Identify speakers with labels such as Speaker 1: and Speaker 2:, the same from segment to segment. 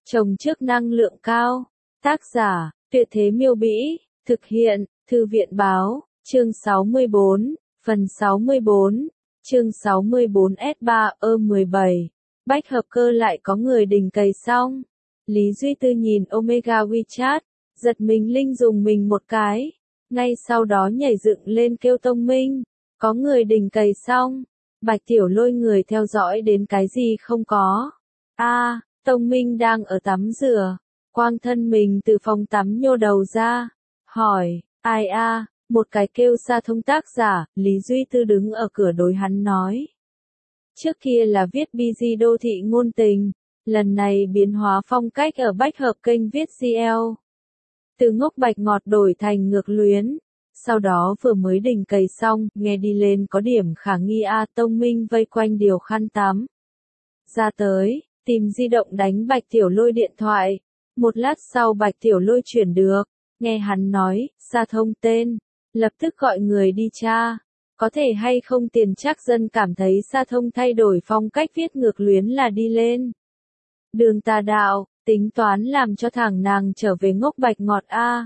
Speaker 1: Trồng trước năng lượng cao. Tác giả, Tuyệt Thế Miêu Bĩ. Thực hiện, Thư viện Báo. Chương 64, phần 64. Chương 64S3E17. Bách hợp cơ lại có người đình cày xong. Lý Duy Tư nhìn Omega WeChat, giật mình linh dùng mình một cái. Ngay sau đó nhảy dựng lên kêu Tông Minh. Có người đình cày xong. Bạch Tiểu Lôi người theo dõi đến cái gì không có. Tông Minh đang ở tắm rửa. Quang thân mình từ phòng tắm nhô đầu ra. Hỏi, ai một cái kêu Sa Thông tác giả. Lý Duy Tư đứng ở cửa đối hắn nói. Trước kia là viết BG đô thị ngôn tình. Lần này biến hóa phong cách ở bách hợp kênh viết GL. Từ ngốc bạch ngọt đổi thành ngược luyến. Sau đó vừa mới đình cày xong, nghe đi lên có điểm khả nghi Tông Minh vây quanh điều khăn tắm. Ra tới, tìm di động đánh Bạch Tiểu Lôi điện thoại. Một lát sau Bạch Tiểu Lôi chuyển được, nghe hắn nói, Sa Thông tên, lập tức gọi người đi tra. Có thể hay không Tiền Trác Dân cảm thấy Sa Thông thay đổi phong cách viết ngược luyến là đi lên đường tà đạo, tính toán làm cho thằng nàng trở về ngốc bạch ngọt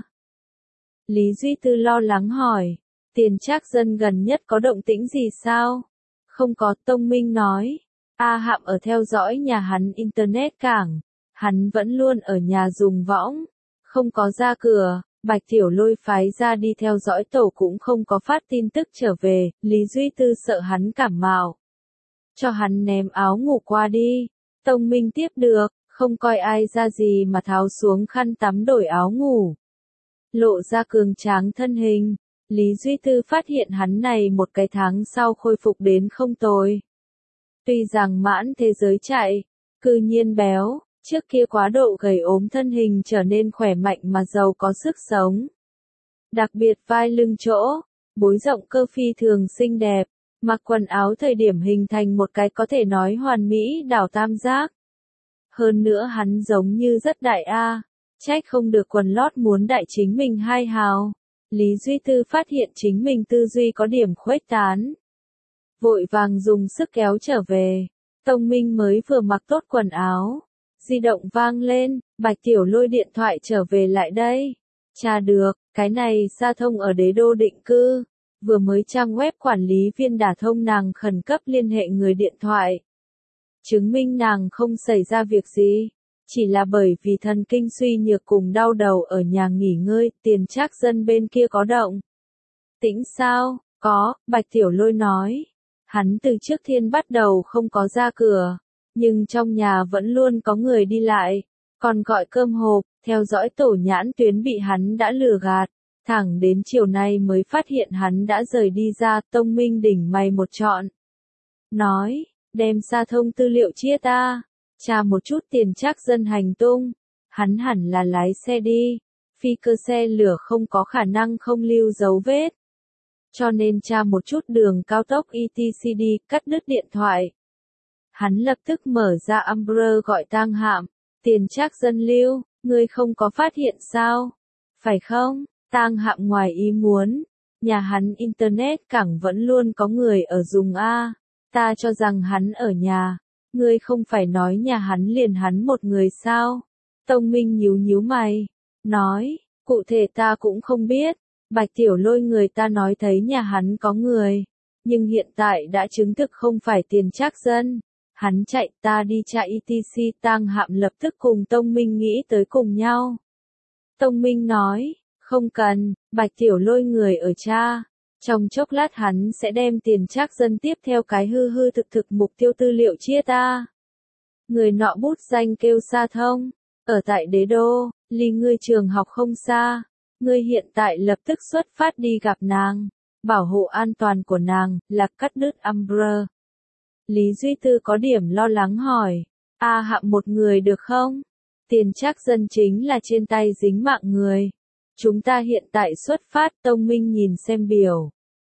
Speaker 1: Lý Duy Tư lo lắng hỏi, Tiền Trác Dân gần nhất có động tĩnh gì sao? Không có, Tông Minh nói. Hạm ở theo dõi nhà hắn Internet cảng. Hắn vẫn luôn ở nhà dùng võng. Không có ra cửa, Bạch Tiểu Lôi phái ra đi theo dõi tổ cũng không có phát tin tức trở về, Lý Duy Tư sợ hắn cảm mạo. Cho hắn ném áo ngủ qua đi. Tông Minh tiếp được, không coi ai ra gì mà tháo xuống khăn tắm đổi áo ngủ. Lộ ra cường tráng thân hình. Lý Duy Tư phát hiện hắn này một cái tháng sau khôi phục đến không tồi. Tuy rằng mãn thế giới chạy, cư nhiên béo, trước kia quá độ gầy ốm thân hình trở nên khỏe mạnh mà giàu có sức sống. Đặc biệt vai lưng chỗ, bối rộng cơ phi thường xinh đẹp, mặc quần áo thời điểm hình thành một cái có thể nói hoàn mỹ đảo tam giác. Hơn nữa hắn giống như rất đại trách không được quần lót muốn đại chính mình 2 hào. Lý Duy Tư phát hiện chính mình tư duy có điểm khuếch tán. Vội vàng dùng sức kéo trở về. Tông Minh mới vừa mặc tốt quần áo. Di động vang lên, Bạch Tiểu Lôi điện thoại trở về lại đây. Tra được, cái này Sa Thông ở Đế Đô định cư. Vừa mới trang web quản lý viên đả thông nàng khẩn cấp liên hệ người điện thoại. Chứng minh nàng không xảy ra việc gì. Chỉ là bởi vì thần kinh suy nhược cùng đau đầu ở nhà nghỉ ngơi, Tiền Trác Dân bên kia có động tĩnh sao? Có, Bạch Tiểu Lôi nói. Hắn từ trước thiên bắt đầu không có ra cửa, nhưng trong nhà vẫn luôn có người đi lại, còn gọi cơm hộp, theo dõi tổ nhãn tuyến bị hắn đã lừa gạt. Thẳng đến chiều nay mới phát hiện hắn đã rời đi ra. Tông Minh đỉnh mày một trọn. Nói, đem Sa Thông tư liệu chia ta. Tra một chút Tiền Trác Dân hành tung. Hắn hẳn là lái xe đi. Phi cơ xe lửa không có khả năng không lưu dấu vết. Cho nên tra một chút đường cao tốc ETCD, cắt đứt điện thoại. Hắn lập tức mở ra Umbrella gọi Tang Hạm. Tiền Trác Dân lưu, ngươi không có phát hiện sao? Phải không? Tang Hạm ngoài ý muốn. Nhà hắn Internet cảng vẫn luôn có người ở dùng ta cho rằng hắn ở nhà. Ngươi không phải nói nhà hắn liền hắn một người sao? Tông Minh nhíu nhíu mày. Nói, cụ thể ta cũng không biết. Bạch Tiểu Lôi người ta nói thấy nhà hắn có người. Nhưng hiện tại đã chứng thực không phải Tiền Trác Dân. Hắn chạy ta đi tra ETC. Tang Hạm lập tức cùng Tông Minh nghĩ tới cùng nhau. Tông Minh nói, không cần, Bạch Tiểu Lôi người ở cha. Trong chốc lát hắn sẽ đem Tiền Trác Dân tiếp theo cái hư hư thực thực mục tiêu tư liệu chia ta. Người nọ bút danh kêu Sa Thông, ở tại Đế Đô, ly ngươi trường học không xa. Ngươi hiện tại lập tức xuất phát đi gặp nàng, bảo hộ an toàn của nàng, là cắt đứt Umbrella. Lý Duy Tư có điểm lo lắng hỏi, Hạm một người được không? Tiền Trác Dân chính là trên tay dính mạng người. Chúng ta hiện tại xuất phát. Tông Minh nhìn xem biểu.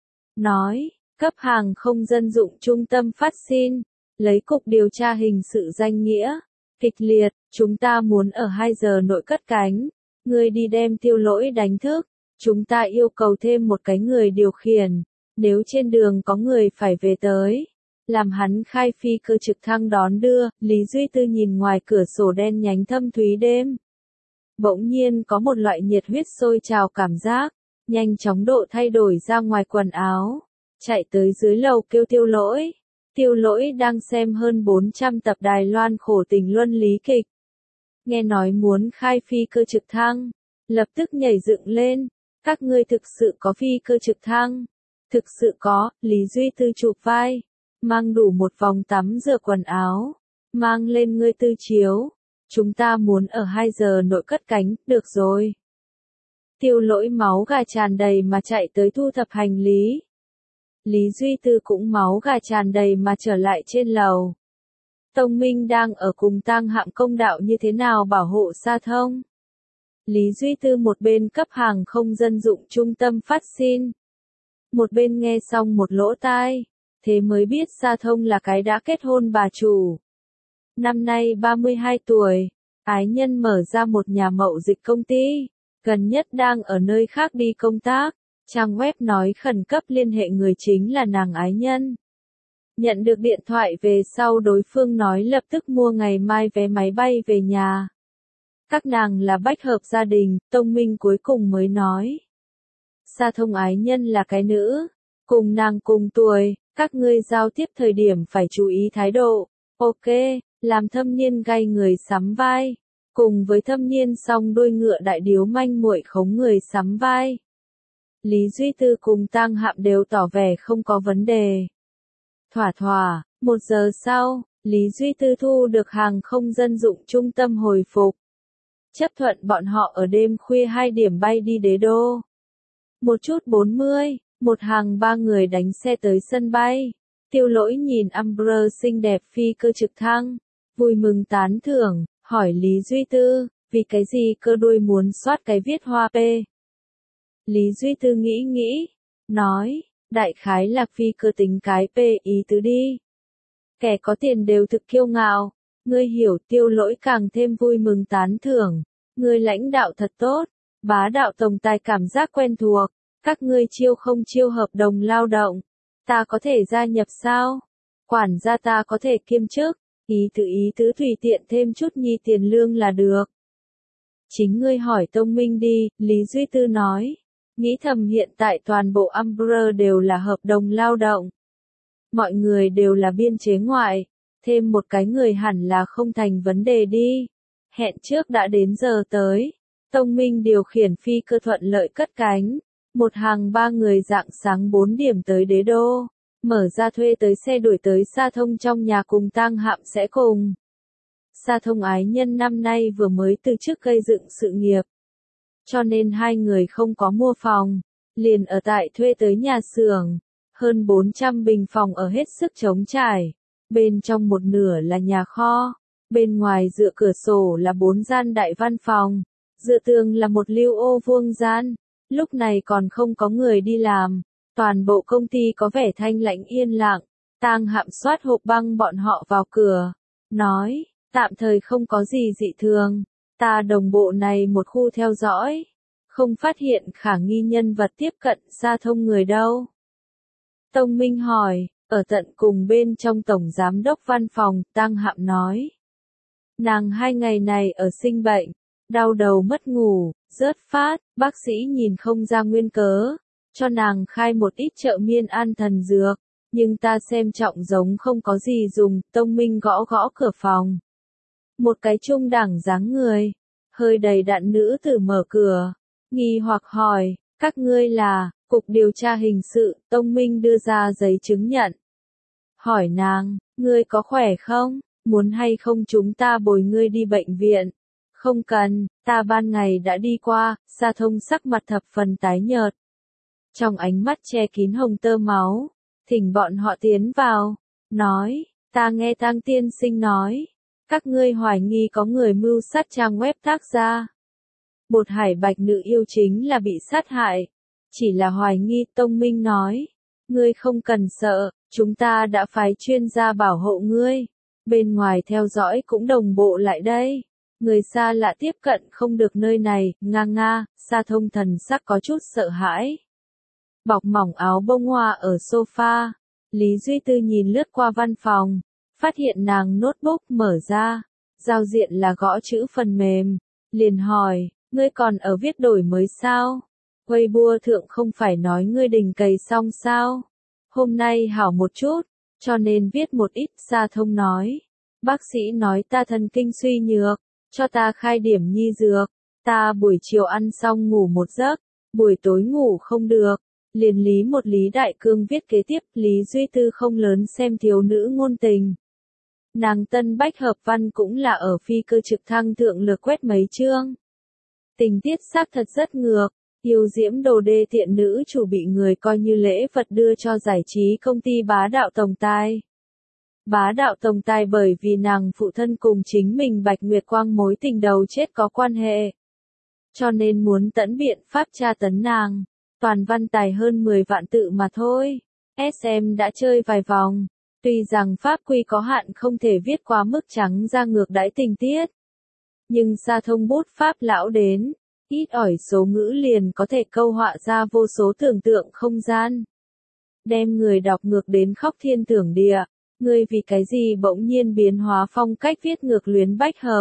Speaker 1: Nói, cấp hàng không dân dụng trung tâm phát xin, lấy cục điều tra hình sự danh nghĩa. Kịch liệt, chúng ta muốn ở 2 giờ nội cất cánh. Ngươi đi đem Tiêu Lỗi đánh thức. Chúng ta yêu cầu thêm một cái người điều khiển. Nếu trên đường có người phải về tới. làm hắn khai phi cơ trực thăng đón đưa. Lý Duy Tư nhìn ngoài cửa sổ đen nhánh thâm thúy đêm. Bỗng nhiên có một loại nhiệt huyết sôi trào cảm giác, nhanh chóng độ thay đổi ra ngoài quần áo, chạy tới dưới lầu kêu Tiêu Lỗi. Tiêu Lỗi đang xem hơn 400 tập Đài Loan khổ tình luân lý kịch. Nghe nói muốn khai phi cơ trực thăng, lập tức nhảy dựng lên. Các ngươi thực sự có phi cơ trực thăng? Thực sự có. Lý Duy Tư chụp vai, mang đủ một vòng tắm rửa quần áo, mang lên ngươi tư chiếu. Chúng ta muốn ở 2 giờ nội cất cánh, được rồi. Tiêu Lỗi máu gà tràn đầy mà chạy tới thu thập hành lý. Lý Duy Tư cũng máu gà tràn đầy mà trở lại trên lầu. Tông Minh đang ở cùng Tang Hạm công đạo như thế nào bảo hộ Sa Thông. Lý Duy Tư một bên cấp hàng không dân dụng trung tâm phát xin, một bên nghe xong một lỗ tai, thế mới biết Sa Thông là cái đã kết hôn bà chủ. Năm nay 32 tuổi, ái nhân mở ra một nhà mậu dịch công ty, gần nhất đang ở nơi khác đi công tác. Trang web nói khẩn cấp liên hệ người chính là nàng ái nhân. Nhận được điện thoại về sau đối phương nói lập tức mua ngày mai vé máy bay về nhà. Các nàng là bách hợp gia đình, Tông Minh cuối cùng mới nói. Sa Thông ái nhân là cái nữ, cùng nàng cùng tuổi, các ngươi giao tiếp thời điểm phải chú ý thái độ. Ok, làm Thâm Niên gay người sắm vai, cùng với Thâm Niên song đuôi ngựa đại điếu manh muội khống người sắm vai. Lý Duy Tư cùng Tang Hạm đều tỏ vẻ không có vấn đề. Thỏa thỏa, 1 giờ sau, Lý Duy Tư thu được hàng không dân dụng trung tâm hồi phục. Chấp thuận bọn họ ở đêm khuya 2 điểm bay đi Đế Đô. 1:40, một hàng 3 người đánh xe tới sân bay. Tiêu Lỗi nhìn Amber xinh đẹp phi cơ trực thăng, vui mừng tán thưởng, hỏi Lý Duy Tư, vì cái gì cơ đuôi muốn soát cái viết hoa P. Lý Duy Tư nghĩ, nói, đại khái là phi cơ tính cái P ý tứ đi. Kẻ có tiền đều thực kiêu ngạo, ngươi hiểu. Tiêu Lỗi càng thêm vui mừng tán thưởng, ngươi lãnh đạo thật tốt, bá đạo tổng tài cảm giác quen thuộc, các ngươi chiêu không chiêu hợp đồng lao động, ta có thể gia nhập sao? Quản gia ta có thể kiêm chức, ý tứ tùy tiện thêm chút nhi tiền lương là được. Chính ngươi hỏi Tông Minh đi, Lý Duy Tư nói. Nghĩ thầm hiện tại toàn bộ Amber đều là hợp đồng lao động. Mọi người đều là biên chế ngoại, thêm một cái người hẳn là không thành vấn đề đi. Hẹn trước đã đến giờ tới. Tông Minh điều khiển phi cơ thuận lợi cất cánh. Một hàng 3 người rạng sáng 4 điểm tới Đế Đô. Mở ra thuê tới xe đuổi tới Sa Thông trong nhà cùng Tang Hạm sẽ cùng. Sa Thông ái nhân năm nay vừa mới từ chức gây dựng sự nghiệp. Cho nên 2 người không có mua phòng, liền ở tại thuê tới nhà xưởng, hơn 400 bình phòng ở hết sức trống trải, bên trong một nửa là nhà kho, bên ngoài dựa cửa sổ là 4 gian đại văn phòng, dựa tường là một lưu ô vuông gian, lúc này còn không có người đi làm, toàn bộ công ty có vẻ thanh lãnh yên lặng. Tang Hạm soát hộp băng bọn họ vào cửa, nói, tạm thời không có gì dị thường. Ta đồng bộ này một khu theo dõi, không phát hiện khả nghi nhân vật tiếp cận Sa Thông người đâu. Tông Minh hỏi, ở tận cùng bên trong tổng giám đốc văn phòng, Tang Hạm nói. Nàng 2 ngày này ở sinh bệnh, đau đầu mất ngủ, rớt phát, bác sĩ nhìn không ra nguyên cớ, cho nàng khai một ít trợ miên an thần dược, nhưng ta xem trọng giống không có gì dùng. Tông Minh gõ gõ cửa phòng. Một cái trung đẳng dáng người, hơi đầy đặn nữ tử mở cửa, nghi hoặc hỏi, các ngươi là, cục điều tra hình sự. Tông Minh đưa ra giấy chứng nhận. Hỏi nàng, ngươi có khỏe không, muốn hay không chúng ta bồi ngươi đi bệnh viện? Không cần, ta ban ngày đã đi qua. Sa Thông sắc mặt thập phần tái nhợt. Trong ánh mắt che kín hồng tơ máu, thỉnh bọn họ tiến vào, nói, ta nghe Tang tiên sinh nói. Các ngươi hoài nghi có người mưu sát trang web tác gia. Bột Hải Bạch nữ yêu chính là bị sát hại. Chỉ là hoài nghi. Tông Minh nói. Ngươi không cần sợ, chúng ta đã phái chuyên gia bảo hộ ngươi. Bên ngoài theo dõi cũng đồng bộ lại đây. Người xa lạ tiếp cận không được nơi này. Nga. Sa Thông thần sắc có chút sợ hãi. Bọc mỏng áo bông hoa ở sofa. Lý Duy Tư nhìn lướt qua văn phòng, phát hiện nàng notebook mở ra, giao diện là gõ chữ phần mềm, liền hỏi, ngươi còn ở viết đổi mới sao? Weibo thượng không phải nói ngươi đình cày xong sao? Hôm nay hảo một chút, cho nên viết một ít. Sa Thông nói, bác sĩ nói ta thần kinh suy nhược, cho ta khai điểm nhi dược, ta buổi chiều ăn xong ngủ một giấc, buổi tối ngủ không được. Liền Lý Đại Cương viết kế tiếp, Lý Duy Tư không lớn xem thiếu nữ ngôn tình. Nàng tân bách hợp văn cũng là ở phi cơ trực thăng thượng lược quét mấy chương. Tình tiết xác thật rất ngược, yêu diễm đồ đê tiện nữ chủ bị người coi như lễ vật đưa cho giải trí công ty bá đạo tổng tài. Bá đạo tổng tài bởi vì nàng phụ thân cùng chính mình Bạch Nguyệt Quang mối tình đầu chết có quan hệ. Cho nên muốn tận biện pháp tra tấn nàng. Toàn văn tài hơn 10 vạn tự mà thôi. SM đã chơi vài vòng. Tuy rằng pháp quy có hạn không thể viết quá mức trắng ra ngược đãi tình tiết. Nhưng Sa Thông bút pháp lão đến, ít ỏi số ngữ liền có thể câu họa ra vô số tưởng tượng không gian. Đem người đọc ngược đến khóc thiên tưởng địa. Ngươi vì cái gì bỗng nhiên biến hóa phong cách viết ngược luyến bách hợp?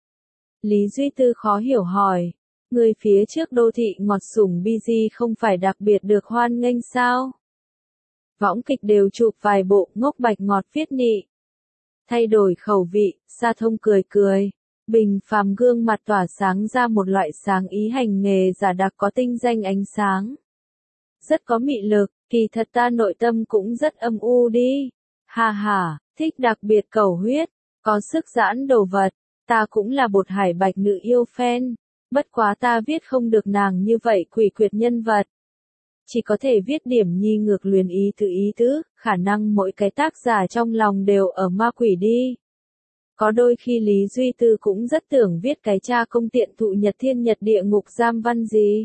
Speaker 1: Lý Duy Tư khó hiểu hỏi. Người phía trước đô thị ngọt sủng BG không phải đặc biệt được hoan nghênh sao? Võng kịch đều chụp vài bộ ngốc bạch ngọt viết nị. Thay đổi khẩu vị, Sa Thông cười cười. Bình phàm gương mặt tỏa sáng ra một loại sáng ý hành nghề giả đặc có tinh danh ánh sáng. Rất có mị lực, kỳ thật ta nội tâm cũng rất âm u đi. Ha ha, thích đặc biệt cầu huyết, có sức giãn đồ vật. Ta cũng là bột hải bạch nữ yêu fan. Bất quá ta viết không được nàng như vậy quỷ quyệt nhân vật. Chỉ có thể viết điểm nhi ngược luyến ý tứ, khả năng mỗi cái tác giả trong lòng đều ở ma quỷ đi. Có đôi khi Lý Duy Tư cũng rất tưởng viết cái cha công tiện thụ nhật thiên nhật địa ngục giam văn gì.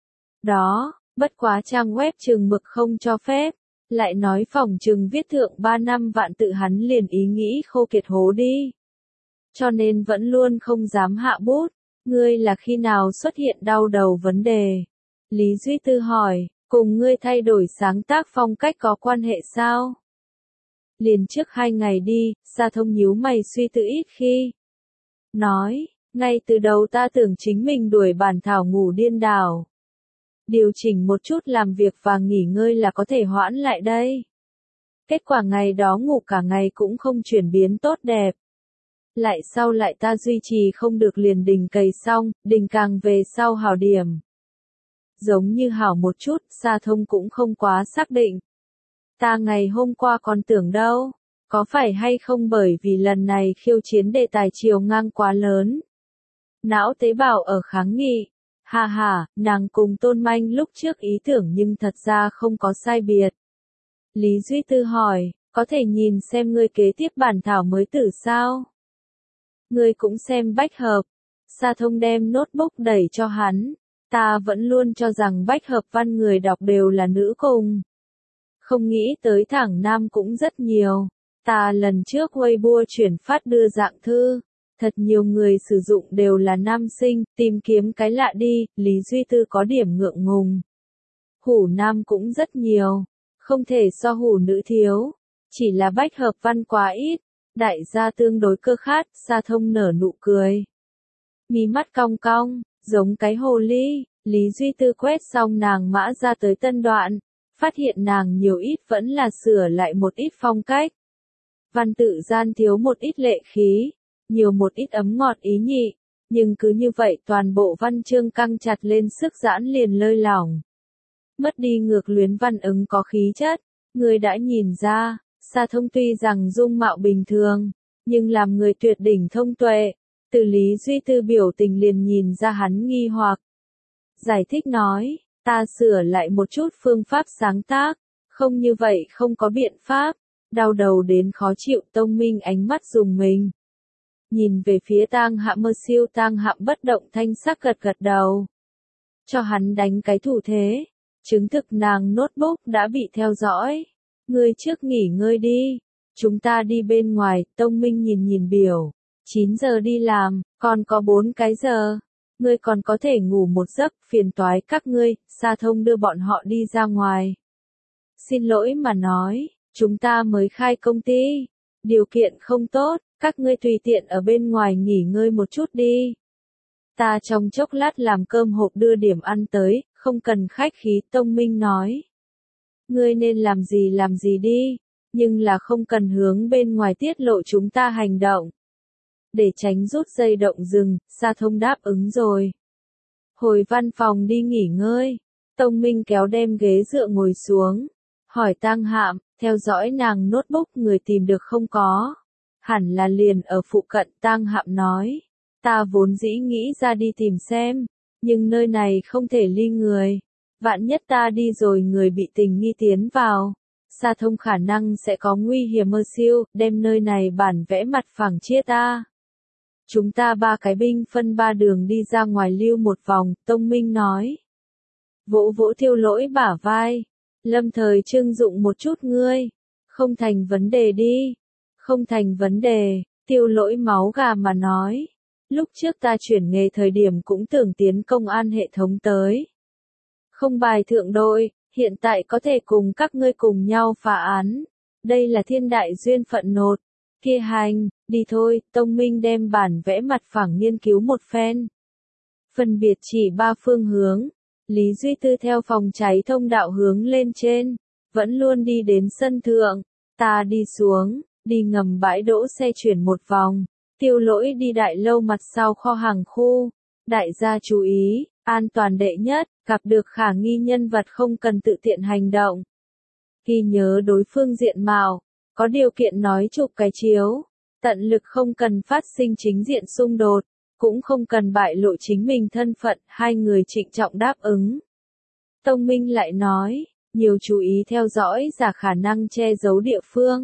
Speaker 1: Đó, bất quá trang web chừng mực không cho phép, lại nói phòng chừng viết thượng 3 năm vạn tự hắn liền ý nghĩ khô kiệt hố đi. Cho nên vẫn luôn không dám hạ bút. Ngươi là khi nào xuất hiện đau đầu vấn đề? Lý Duy Tư hỏi, cùng ngươi thay đổi sáng tác phong cách có quan hệ sao? Liền trước 2 ngày đi, Sa Thông nhíu mày suy tư ít khi. Nói, ngay từ đầu ta tưởng chính mình đuổi bản thảo ngủ điên đảo. Điều chỉnh một chút làm việc và nghỉ ngơi là có thể hoãn lại đây. Kết quả ngày đó ngủ cả ngày cũng không chuyển biến tốt đẹp. Lại ta duy trì không được liền đình cày xong, đình càng về sau hảo điểm. Giống như hảo một chút, Sa Thông cũng không quá xác định. Ta ngày hôm qua còn tưởng đâu, có phải hay không bởi vì lần này khiêu chiến đề tài chiều ngang quá lớn. Não tế bào ở kháng nghị. Ha ha, nàng cùng Tôn Manh lúc trước ý tưởng nhưng thật ra không có sai biệt. Lý Duy Tư hỏi, có thể nhìn xem ngươi kế tiếp bản thảo mới tử sao? Ngươi cũng xem bách hợp. Sa Thông đem notebook đẩy cho hắn. Ta vẫn luôn cho rằng bách hợp văn người đọc đều là nữ cùng. Không nghĩ tới thẳng nam cũng rất nhiều. Ta lần trước Weibo chuyển phát đưa dạng thư. Thật nhiều người sử dụng đều là nam sinh, tìm kiếm cái lạ đi, Lý Duy Tư có điểm ngượng ngùng. Hủ nam cũng rất nhiều. Không thể so hủ nữ thiếu. Chỉ là bách hợp văn quá ít. Đại gia tương đối cơ khát, Sa Thông nở nụ cười. Mí mắt cong cong, giống cái hồ ly, Lý Duy Tư quét xong nàng mã ra tới tân đoạn, phát hiện nàng nhiều ít vẫn là sửa lại một ít phong cách. Văn tự gian thiếu một ít lệ khí, nhiều một ít ấm ngọt ý nhị, nhưng cứ như vậy toàn bộ văn chương căng chặt lên sức giãn liền lơi lỏng. Mất đi ngược luyến văn ứng có khí chất, người đã nhìn ra. Sa Thông tuy rằng dung mạo bình thường, nhưng làm người tuyệt đỉnh thông tuệ, từ Lý Duy Tư biểu tình liền nhìn ra hắn nghi hoặc. Giải thích nói, ta sửa lại một chút phương pháp sáng tác, không như vậy không có biện pháp, đau đầu đến khó chịu. Tông Minh ánh mắt dùng mình. Nhìn về phía Tang Hạm Mơ Siêu, Tang Hạm bất động thanh sắc gật gật đầu. Cho hắn đánh cái thủ thế, chứng thực nàng notebook đã bị theo dõi. Ngươi trước nghỉ ngơi đi, chúng ta đi bên ngoài. Tông Minh nhìn biểu, 9 giờ đi làm, còn có 4 cái giờ, ngươi còn có thể ngủ một giấc, phiền toái các ngươi. Sa Thông đưa bọn họ đi ra ngoài. Xin lỗi mà nói, Chúng ta mới khai công ty. Điều kiện không tốt, các ngươi tùy tiện ở bên ngoài nghỉ ngơi một chút đi. Ta trong chốc lát làm cơm hộp đưa điểm ăn tới, không cần khách khí, Tông Minh nói. Ngươi nên làm gì đi, nhưng là không cần hướng bên ngoài tiết lộ chúng ta hành động. Để tránh rút dây động rừng, Sa Thông đáp ứng rồi. Hồi văn phòng đi nghỉ ngơi, Tông Minh kéo đem ghế dựa ngồi xuống, hỏi Tang Hạm, theo dõi nàng notebook người tìm được không có. Hẳn là liền ở phụ cận, Tang Hạm nói. Ta vốn dĩ nghĩ ra đi tìm xem, nhưng nơi này không thể ly người. Vạn nhất ta đi rồi người bị tình nghi tiến vào. Sa Thông khả năng sẽ có nguy hiểm mơ siêu, đem nơi này bản vẽ mặt phẳng chia ta. Chúng ta 3 cái binh phân 3 đường đi ra ngoài lưu một vòng, Tông Minh nói. Vỗ vỗ Tiêu Lỗi bả vai. Lâm thời trưng dụng một chút ngươi. Không thành vấn đề đi. Không thành vấn đề, Tiêu Lỗi máu gà mà nói. Lúc trước ta chuyển nghề thời điểm cũng tưởng tiến công an hệ thống tới. Không bài thượng đội, hiện tại có thể cùng các ngươi cùng nhau phá án. Đây là thiên đại duyên phận nột. Kia hành, đi thôi, Tông Minh đem bản vẽ mặt phẳng nghiên cứu một phen. Phân biệt chỉ 3 phương hướng. Lý Duy Tư theo phòng cháy thông đạo hướng lên trên. Vẫn luôn đi đến sân thượng. Ta đi xuống, đi ngầm bãi đỗ xe chuyển một vòng. Tiêu Lỗi đi đại lâu mặt sau kho hàng khu. Đại gia chú ý, an toàn đệ nhất, gặp được khả nghi nhân vật không cần tự tiện hành động. Ghi nhớ đối phương diện mạo, có điều kiện nói chụp cái chiếu, tận lực không cần phát sinh chính diện xung đột, cũng không cần bại lộ chính mình thân phận, hai người trịnh trọng đáp ứng. Tông Minh lại nói, nhiều chú ý theo dõi giả khả năng che giấu địa phương.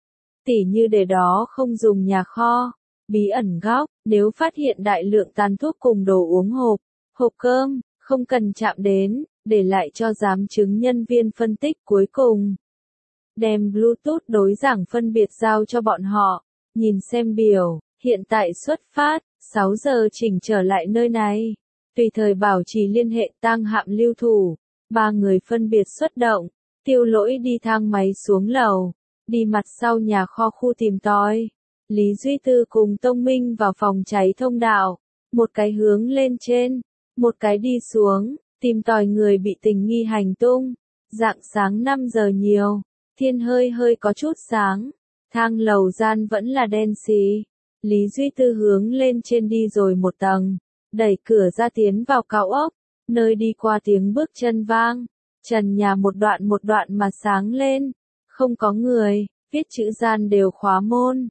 Speaker 1: Tỉ như để đó không dùng nhà kho, bí ẩn góc, nếu phát hiện đại lượng tàn thuốc cùng đồ uống hộp cơm, không cần chạm đến, để lại cho giám chứng nhân viên phân tích cuối cùng. Đem Bluetooth đối giảng phân biệt giao cho bọn họ, nhìn xem biểu, hiện tại xuất phát, 6 giờ chỉnh trở lại nơi này. Tùy thời bảo trì liên hệ Tang Hạm lưu thủ, 3 người phân biệt xuất động, Tiêu Lỗi đi thang máy xuống lầu, đi mặt sau nhà kho khu tìm tòi. Lý Duy Tư cùng Tông Minh vào phòng cháy thông đạo, một cái hướng lên trên, một cái đi xuống, tìm tòi người bị tình nghi hành tung. Rạng sáng 5 giờ nhiều, thiên hơi có chút sáng, thang lầu gian vẫn là đen xì. Lý Duy Tư hướng lên trên đi rồi một tầng, đẩy cửa ra tiến vào cao ốc, nơi đi qua tiếng bước chân vang, trần nhà một đoạn mà sáng lên, không có người, viết chữ gian đều khóa môn.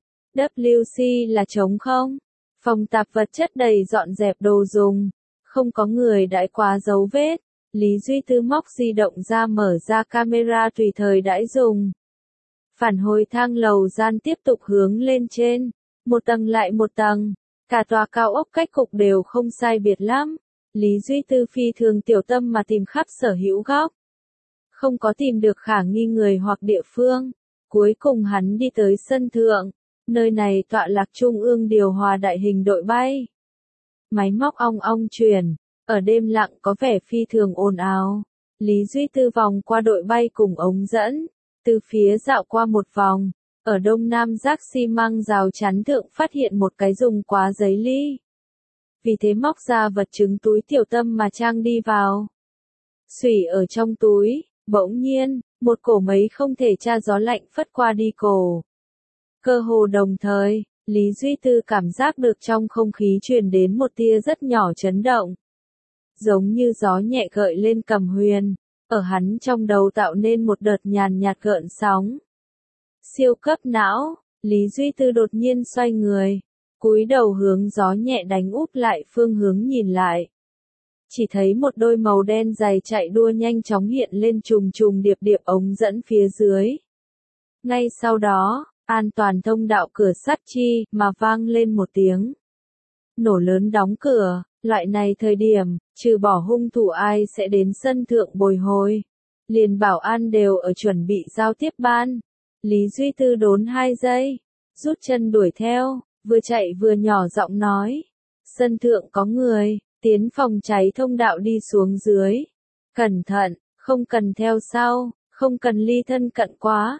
Speaker 1: WC là trống không, phòng tạp vật chất đầy dọn dẹp đồ dùng, không có người đãi quá dấu vết. Lý Duy Tư móc di động ra mở ra camera tùy thời đãi dùng. Phản hồi thang lầu gian tiếp tục hướng lên trên, một tầng lại một tầng, cả tòa cao ốc cách cục đều không sai biệt lắm. Lý Duy Tư phi thường tiểu tâm mà tìm khắp sở hữu góc. Không có tìm được khả nghi người hoặc địa phương. Cuối cùng hắn đi tới sân thượng. Nơi này tọa lạc trung ương điều hòa đại hình đội bay. Máy móc ong ong chuyển, ở đêm lặng có vẻ phi thường ồn ào. Lý Duy Tư vòng qua đội bay cùng ống dẫn, từ phía dạo qua một vòng, ở đông nam rác xi măng rào chắn thượng phát hiện một cái dùng quá giấy ly. Vì thế móc ra vật chứng túi tiểu tâm mà trang đi vào. Xủy ở trong túi, bỗng nhiên, một cổ mấy không thể tra gió lạnh phất qua đi cổ. Cơ hồ đồng thời, Lý Duy Tư cảm giác được trong không khí truyền đến một tia rất nhỏ chấn động. Giống như gió nhẹ gợi lên cầm huyền, ở hắn trong đầu tạo nên một đợt nhàn nhạt gợn sóng. Siêu cấp não, Lý Duy Tư đột nhiên xoay người, cúi đầu hướng gió nhẹ đánh úp lại phương hướng nhìn lại. Chỉ thấy một đôi màu đen dày chạy đua nhanh chóng hiện lên trùng điệp ống dẫn phía dưới. Ngay sau đó, an toàn thông đạo cửa sắt chi mà vang lên một tiếng. Nổ lớn đóng cửa, loại này thời điểm, trừ bỏ hung thủ ai sẽ đến sân thượng bồi hồi. Liền bảo an đều ở chuẩn bị giao tiếp ban. Lý Duy Tư đốn 2 giây, rút chân đuổi theo, vừa chạy vừa nhỏ giọng nói. Sân thượng có người, tiến phòng cháy thông đạo đi xuống dưới. Cẩn thận, không cần theo sau, không cần ly thân cận quá.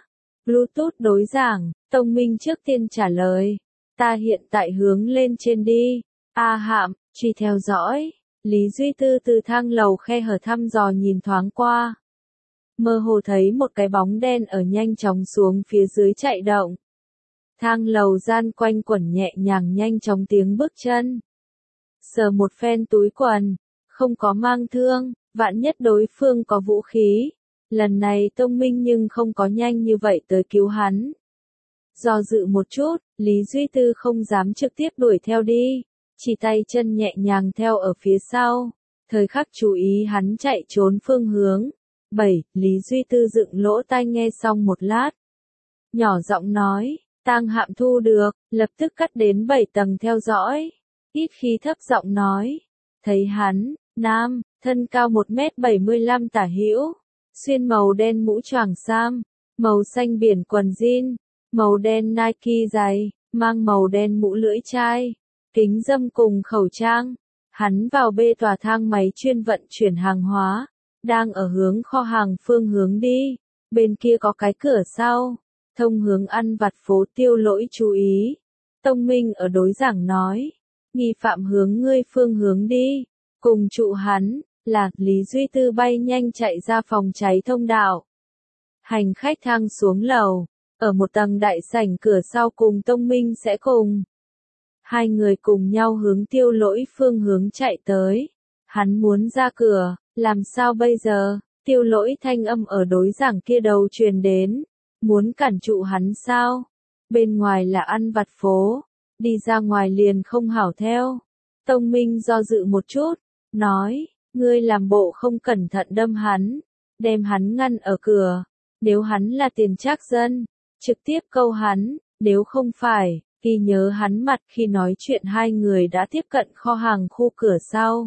Speaker 1: Bluetooth đối giảng, Tông Minh trước tiên trả lời. Ta hiện tại hướng lên trên đi. A Hạm, truy theo dõi. Lý Duy Tư từ thang lầu khe hở thăm dò nhìn thoáng qua. Mơ hồ thấy một cái bóng đen ở nhanh chóng xuống phía dưới chạy động. Thang lầu gian quanh quẩn nhẹ nhàng nhanh chóng tiếng bước chân. Sờ một phen túi quần, không có mang thương, vạn nhất đối phương có vũ khí. Lần này Tông Minh nhưng không có nhanh như vậy tới cứu hắn. Do dự một chút, Lý Duy Tư không dám trực tiếp đuổi theo đi, chỉ tay chân nhẹ nhàng theo ở phía sau, thời khắc chú ý hắn chạy trốn phương hướng. 7. Lý Duy Tư dựng lỗ tai nghe xong một lát. Nhỏ giọng nói, Tang Hạm thu được, lập tức cắt đến 7 tầng theo dõi. Ít khi thấp giọng nói, thấy hắn, nam, thân cao 1m75 tả hữu, xuyên màu đen mũ choàng sam, màu xanh biển quần jean, màu đen Nike giày, mang màu đen mũ lưỡi chai, kính râm cùng khẩu trang. Hắn vào bê tòa thang máy chuyên vận chuyển hàng hóa, đang ở hướng kho hàng phương hướng đi, bên kia có cái cửa sau, thông hướng ăn vặt phố Tiêu Lỗi chú ý. Tông Minh ở đối giảng nói, nghi phạm hướng ngươi phương hướng đi, cùng trụ hắn, là Lý Duy Tư bay nhanh chạy ra phòng cháy thông đạo. Hành khách thang xuống lầu, ở một tầng đại sảnh cửa sau cùng Tông Minh sẽ cùng. Hai người cùng nhau hướng Tiêu Lỗi phương hướng chạy tới. Hắn muốn ra cửa, làm sao bây giờ? Tiêu Lỗi thanh âm ở đối giảng kia đầu truyền đến. Muốn cản trụ hắn sao? Bên ngoài là ăn vặt phố, đi ra ngoài liền không hảo theo. Tông Minh do dự một chút, nói, ngươi làm bộ không cẩn thận đâm hắn, đem hắn ngăn ở cửa. Nếu hắn là tiền trác dân, trực tiếp câu hắn, nếu không phải, ghi nhớ hắn mặt khi nói chuyện. Hai người đã tiếp cận kho hàng khu cửa sau.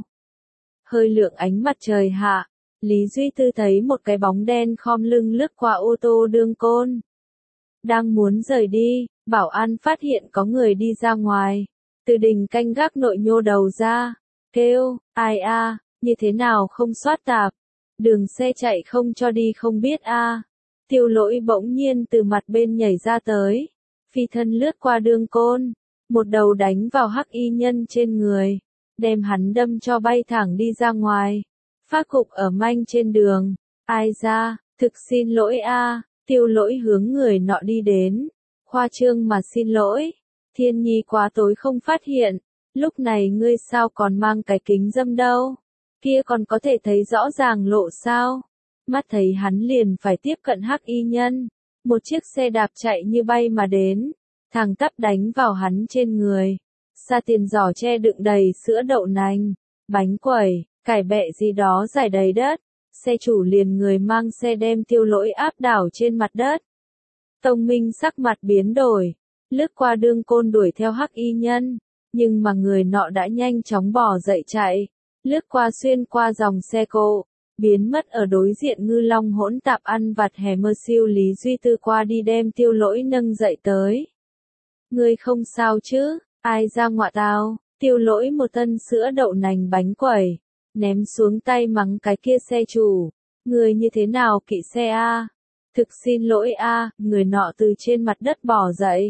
Speaker 1: Hơi lượng ánh mặt trời hạ, Lý Duy Tư thấy một cái bóng đen khom lưng lướt qua ô tô đương côn. Đang muốn rời đi, bảo an phát hiện có người đi ra ngoài. Từ đình canh gác nội nhô đầu ra, kêu, ai a, như thế nào không soát tạp, đường xe chạy không cho đi không biết a. Tiêu Lỗi bỗng nhiên từ mặt bên nhảy ra tới, phi thân lướt qua đương côn, một đầu đánh vào hắc y nhân trên người, đem hắn đâm cho bay thẳng đi ra ngoài, phát cục ở manh trên đường. Ai ra, thực xin lỗi a. Tiêu Lỗi hướng người nọ đi đến, khoa trương mà xin lỗi, Thiên Nhi quá tối không phát hiện, lúc này ngươi sao còn mang cái kính râm đâu, kia còn có thể thấy rõ ràng lộ sao. Mắt thấy hắn liền phải tiếp cận hắc y nhân, một chiếc xe đạp chạy như bay mà đến, thẳng tắp đánh vào hắn trên người. Xa tiền giỏ che đựng đầy sữa đậu nành, bánh quẩy, cải bẹ gì đó rải đầy đất. Xe chủ liền người mang xe đem Tiêu Lỗi áp đảo trên mặt đất. Tông Minh sắc mặt biến đổi, lướt qua đương côn đuổi theo hắc y nhân, nhưng mà người nọ đã nhanh chóng bỏ dậy chạy, lướt qua xuyên qua dòng xe cộ, biến mất ở đối diện ngư long hỗn tạp ăn vặt hè mơ siêu. Lý Duy Tư qua đi đem Tiêu Lỗi nâng dậy tới. Ngươi không sao chứ, ai ra ngọa tao? Tiêu Lỗi một tân sữa đậu nành bánh quẩy, ném xuống tay mắng cái kia xe chủ. Người như thế nào kỵ xe a? Thực xin lỗi a. Người nọ từ trên mặt đất bò dậy,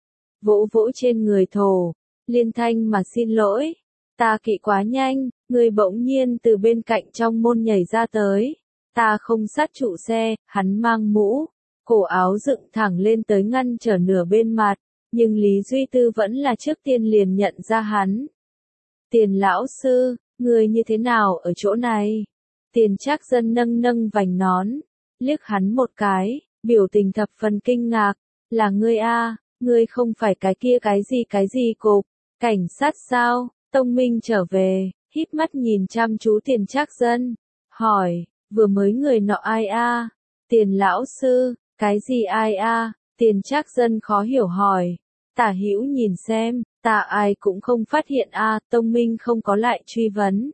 Speaker 1: vỗ vỗ trên người thổ, liên thanh mà xin lỗi. Ta kỵ quá nhanh, người bỗng nhiên từ bên cạnh trong môn nhảy ra tới. Ta không sát trụ xe, hắn mang mũ, cổ áo dựng thẳng lên tới ngăn trở nửa bên mặt, nhưng Lý Duy Tư vẫn là trước tiên liền nhận ra hắn. Tiền lão sư, người như thế nào ở chỗ này? Tiền trác dân nâng nâng vành nón, liếc hắn một cái, biểu tình thập phần kinh ngạc. Là ngươi a, ngươi không phải cái kia cái gì cục, cảnh sát sao? Tông Minh trở về, híp mắt nhìn chăm chú tiền trác dân, hỏi, vừa mới người nọ ai a? Tiền lão sư, cái gì ai a? Tiền trác dân khó hiểu hỏi. Tả hữu nhìn xem, ta ai cũng không phát hiện a. Tông Minh không có lại truy vấn.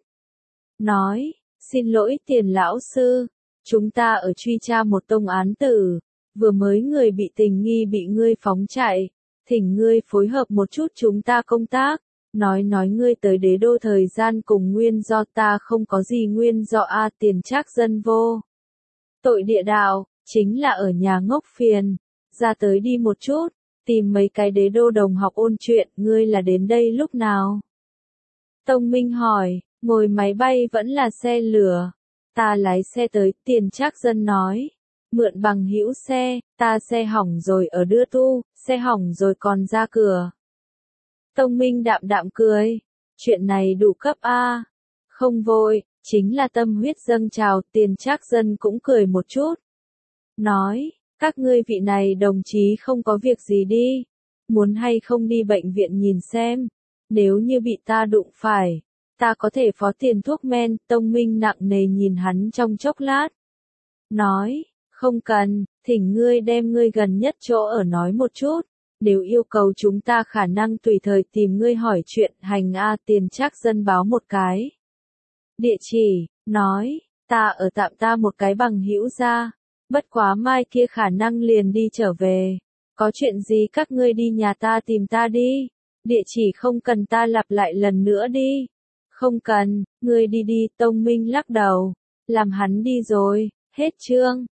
Speaker 1: Nói, xin lỗi tiền lão sư, chúng ta ở truy tra một tông án tử, vừa mới người bị tình nghi bị ngươi phóng chạy, thỉnh ngươi phối hợp một chút chúng ta công tác. Nói ngươi tới đế đô thời gian cùng nguyên do. Ta không có gì nguyên do a. Tiền trác dân vô tội địa đạo, chính là ở nhà ngốc phiền. ra tới đi một chút, tìm mấy cái đế đô đồng học ôn chuyện, ngươi là đến đây lúc nào? Tông Minh hỏi, ngồi máy bay vẫn là xe lửa? Ta lái xe tới, Tiền Trác Dân nói. Mượn bằng hữu xe, ta xe hỏng rồi ở đưa tu, xe hỏng rồi còn ra cửa. Tông Minh đạm đạm cười, chuyện này đủ cấp a. Không vội, chính là tâm huyết dâng trào, Tiền Trác Dân cũng cười một chút. Nói, các ngươi vị này đồng chí không có việc gì đi, muốn hay không đi bệnh viện nhìn xem, nếu như bị ta đụng phải, ta có thể phó tiền thuốc men. Tông Minh nặng nề nhìn hắn trong chốc lát. Nói, không cần, thỉnh ngươi đem ngươi gần nhất chỗ ở nói một chút, nếu yêu cầu chúng ta khả năng tùy thời tìm ngươi hỏi chuyện. Hành a. Tiền Trác Dân báo một cái địa chỉ, nói, ta ở tạm ta một cái bằng hữu ra, bất quá mai kia khả năng liền đi trở về, có chuyện gì các ngươi đi nhà ta tìm ta đi, địa chỉ không cần ta lặp lại lần nữa đi. Không cần, ngươi đi đi. Tông Minh lắc đầu, làm hắn đi rồi. Hết chương.